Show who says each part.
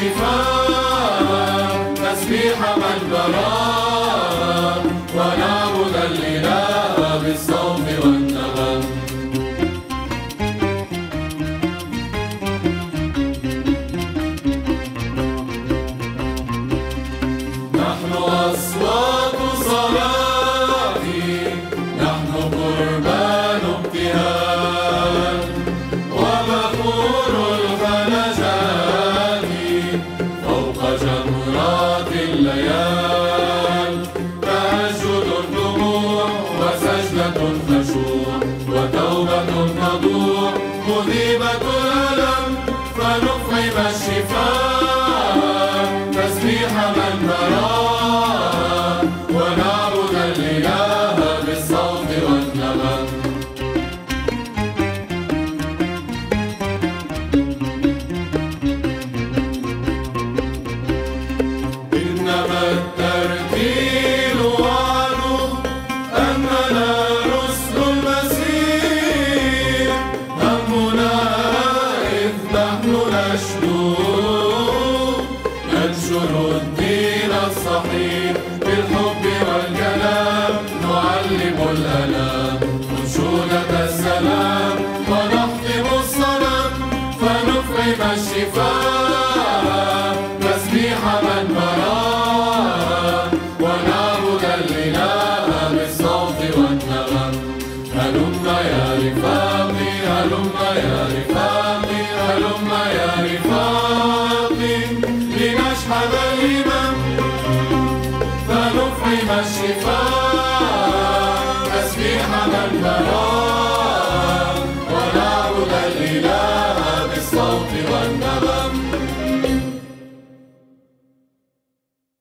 Speaker 1: الشفاء، تسبيح من برا، ونعبد الإله بالصوت والنغم. نحن أصوات صلاة، نحن قربان ابتهال، وبخور الخلجات فوق جمرات الليال. تهجد الدموع وسجدة خشوع، وتوبة تضوع مذيبة الألم، فنفعم الشفاء، تسبيح من برا، ونعبد الإله بالصوت والنغم. إنما الترتيل وعده أننا رسل المسيح، همنا إذ نحن ننشر الدين الصحيح، بالحب والكلام نعلم الألام، أنشودة السلام ونحطم الصنم، فنفعم الشفاء، تسبيح من برا، ونعبد الإله بالصوت والنغم. هلم يا رفاقي، هلم يا رفاقي، هلم يا رفاقي، لنشحذ الهمم، فنفعم الشفاء، تسبيح من برا.